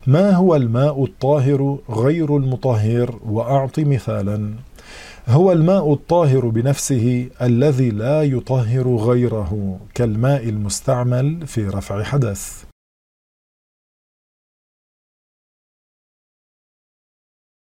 ما هو الماء الطاهر غير المطهر؟ وأعط مثالا. هو الماء الطاهر بنفسه الذي لا يطهر غيره، كالماء المستعمل في رفع حدث.